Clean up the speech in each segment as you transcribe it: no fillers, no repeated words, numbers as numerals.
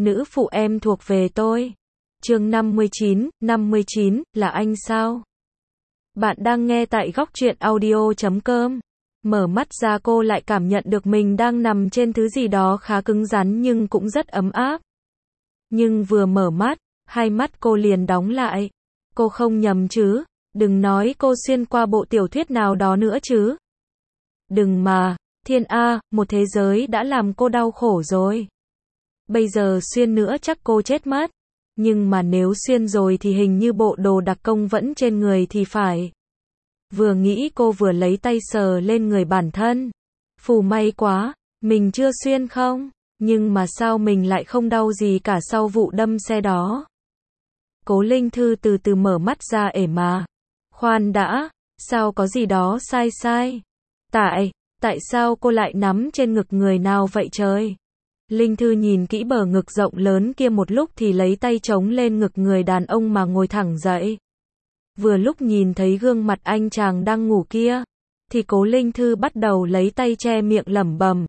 nữ phụ em thuộc về tôi. Chương 59, là anh sao? Bạn đang nghe tại góc truyện audio.com. Mở mắt ra cô lại cảm nhận được mình đang nằm trên thứ gì đó khá cứng rắn nhưng cũng rất ấm áp. Nhưng vừa mở mắt, hai mắt cô liền đóng lại. Cô không nhầm chứ? Đừng nói cô xuyên qua bộ tiểu thuyết nào đó nữa chứ. Đừng mà, thiên A, một thế giới đã làm cô đau khổ rồi. Bây giờ xuyên nữa chắc cô chết mất. Nhưng mà nếu xuyên rồi thì hình như bộ đồ đặc công vẫn trên người thì phải. Vừa nghĩ cô vừa lấy tay sờ lên người bản thân. Phù may quá, mình chưa xuyên không? Nhưng mà sao mình lại không đau gì cả sau vụ đâm xe đó? Cố Linh Thư từ từ mở mắt ra ể mà. Khoan đã, sao có gì đó sai? Tại sao cô lại nắm trên ngực người nào vậy trời? Linh Thư nhìn kỹ bờ ngực rộng lớn kia một lúc thì lấy tay chống lên ngực người đàn ông mà ngồi thẳng dậy. Vừa lúc nhìn thấy gương mặt anh chàng đang ngủ kia, thì Cố Linh Thư bắt đầu lấy tay che miệng lẩm bẩm.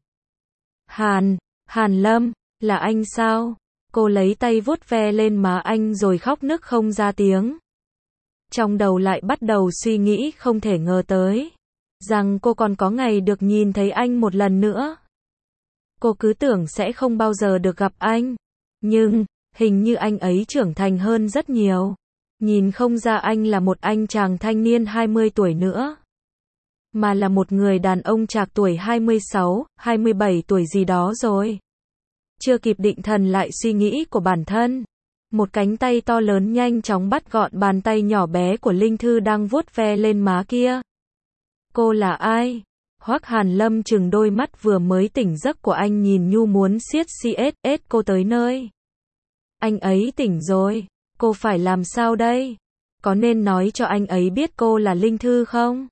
Hàn Lâm, là anh sao? Cô lấy tay vuốt ve lên má anh rồi khóc nức không ra tiếng. Trong đầu lại bắt đầu suy nghĩ không thể ngờ tới, rằng cô còn có ngày được nhìn thấy anh một lần nữa. Cô cứ tưởng sẽ không bao giờ được gặp anh. Nhưng, hình như anh ấy trưởng thành hơn rất nhiều. Nhìn không ra anh là một anh chàng thanh niên 20 tuổi nữa. Mà là một người đàn ông trạc tuổi 26, 27 tuổi gì đó rồi. Chưa kịp định thần lại suy nghĩ của bản thân. Một cánh tay to lớn nhanh chóng bắt gọn bàn tay nhỏ bé của Linh Thư đang vuốt ve lên má kia. Cô là ai? Hoắc Hàn Lâm chừng đôi mắt vừa mới tỉnh giấc của anh nhìn nhu muốn siết CSS cô tới nơi. Anh ấy tỉnh rồi, cô phải làm sao đây? Có nên nói cho anh ấy biết cô là Linh Thư không?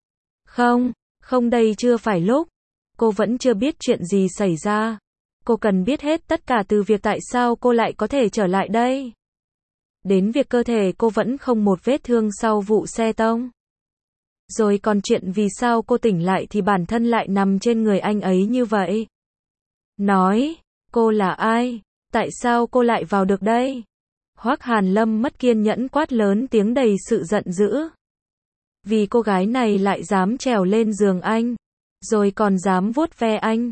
Không đây chưa phải lúc. Cô vẫn chưa biết chuyện gì xảy ra. Cô cần biết hết tất cả từ việc tại sao cô lại có thể trở lại đây. Đến việc cơ thể cô vẫn không một vết thương sau vụ xe tông. Rồi còn chuyện vì sao cô tỉnh lại thì bản thân lại nằm trên người anh ấy như vậy. Nói, cô là ai? Tại sao cô lại vào được đây? Hoắc Hàn Lâm mất kiên nhẫn quát lớn tiếng đầy sự giận dữ. Vì cô gái này lại dám trèo lên giường anh, rồi còn dám vuốt ve anh.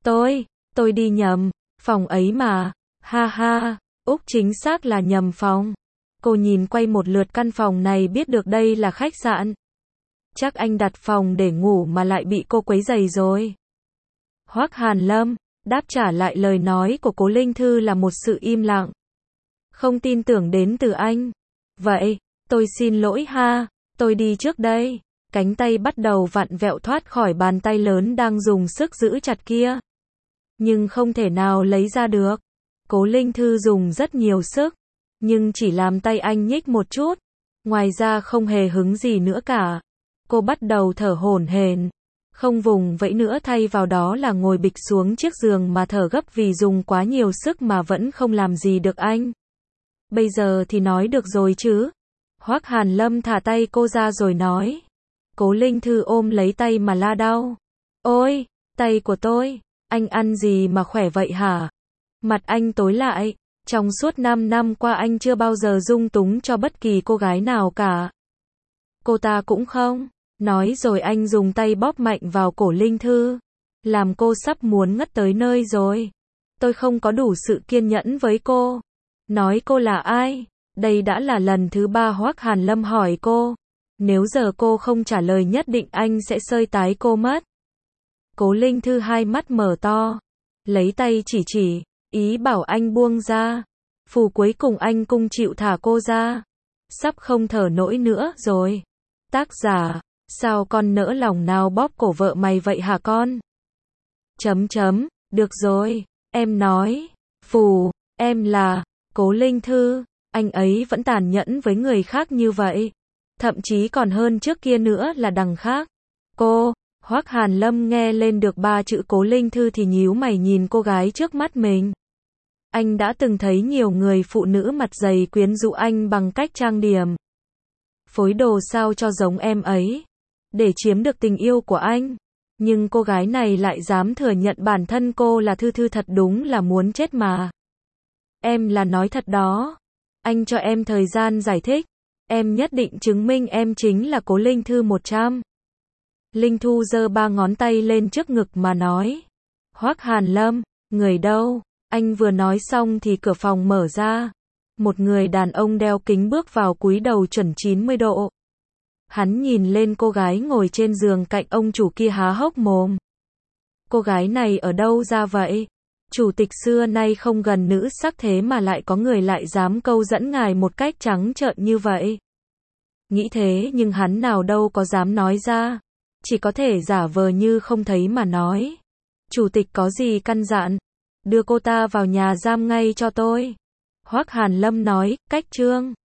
Tôi đi nhầm, phòng ấy mà, ha, Úc chính xác là nhầm phòng. Cô nhìn quay một lượt căn phòng này biết được đây là khách sạn. Chắc anh đặt phòng để ngủ mà lại bị cô quấy rầy rồi. Hoắc Hàn Lâm đáp trả lại lời nói của Cố Linh Thư là một sự im lặng. Không tin tưởng đến từ anh. Vậy, tôi xin lỗi ha, tôi đi trước đây. Cánh tay bắt đầu vặn vẹo thoát khỏi bàn tay lớn đang dùng sức giữ chặt kia. Nhưng không thể nào lấy ra được. Cố Linh Thư dùng rất nhiều sức, nhưng chỉ làm tay anh nhích một chút. Ngoài ra không hề hứng gì nữa cả. Cô bắt đầu thở hổn hển, không vùng vẫy nữa thay vào đó là ngồi bịch xuống chiếc giường mà thở gấp vì dùng quá nhiều sức mà vẫn không làm gì được anh. Bây giờ thì nói được rồi chứ? Hoắc Hàn Lâm thả tay cô ra rồi nói. Cố Linh Thư ôm lấy tay mà la đau. Ôi, tay của tôi, anh ăn gì mà khỏe vậy hả? Mặt anh tối lại, trong suốt 5 năm qua anh chưa bao giờ dung túng cho bất kỳ cô gái nào cả. Cô ta cũng không. Nói rồi anh dùng tay bóp mạnh vào cổ Linh Thư, làm cô sắp muốn ngất tới nơi rồi. Tôi không có đủ sự kiên nhẫn với cô. Nói cô là ai? Đây đã là lần thứ 3 Hoắc Hàn Lâm hỏi cô. Nếu giờ cô không trả lời nhất định anh sẽ xơi tái cô mất. Cố Linh Thư hai mắt mở to, lấy tay chỉ, ý bảo anh buông ra. Phù cuối cùng anh cung chịu thả cô ra. Sắp không thở nổi nữa rồi. Tác giả, sao con nỡ lòng nào bóp cổ vợ mày vậy hả con? Được rồi, em nói. Phù, em là Cố Linh Thư. Anh ấy vẫn tàn nhẫn với người khác như vậy. Thậm chí còn hơn trước kia nữa là đằng khác. Cô, Hoắc Hàn Lâm nghe lên được 3 chữ Cố Linh Thư thì nhíu mày nhìn cô gái trước mắt mình. Anh đã từng thấy nhiều người phụ nữ mặt dày quyến rũ anh bằng cách trang điểm, phối đồ sao cho giống em ấy, để chiếm được tình yêu của anh. Nhưng cô gái này lại dám thừa nhận bản thân cô là Thư Thư, thật đúng là muốn chết mà. Em là nói thật đó. Anh cho em thời gian giải thích. Em nhất định chứng minh em chính là Cố Linh Thư 100. Linh Thu giơ 3 ngón tay lên trước ngực mà nói. Hoắc Hàn Lâm, người đâu? Anh vừa nói xong thì cửa phòng mở ra. Một người đàn ông đeo kính bước vào cúi đầu chuẩn 90 độ. Hắn nhìn lên cô gái ngồi trên giường cạnh ông chủ kia há hốc mồm. Cô gái này ở đâu ra vậy? Chủ tịch xưa nay không gần nữ sắc thế mà lại có người lại dám câu dẫn ngài một cách trắng trợn như vậy. Nghĩ thế nhưng hắn nào đâu có dám nói ra. Chỉ có thể giả vờ như không thấy mà nói. Chủ tịch có gì căn dặn? Đưa cô ta vào nhà giam ngay cho tôi. Hoắc Hàn Lâm nói, cách trương.